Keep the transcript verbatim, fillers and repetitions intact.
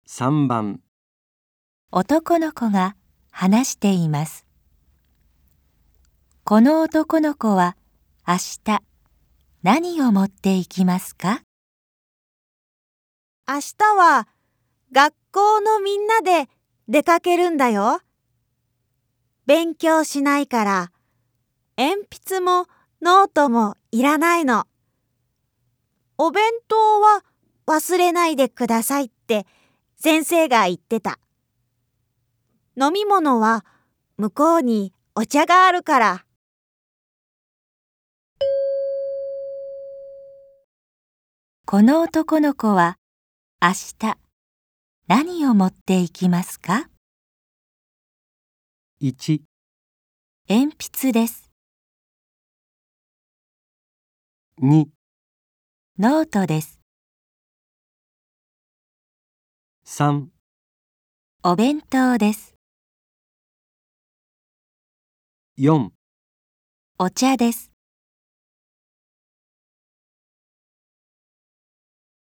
さんばん男の子が話しています。この男の子は明日何を持っていきますか？ 明日は学校のみんなで出かけるんだよ。勉強しないから鉛筆もノートもいらないの。お弁当は忘れないでくださいって先生が言ってた。飲み物は向こうにお茶があるから。 この男の子は明日何を持っていきますか？ いち、 鉛筆です。 に、 ノートです。 さん、 お弁当です。 よんお茶です。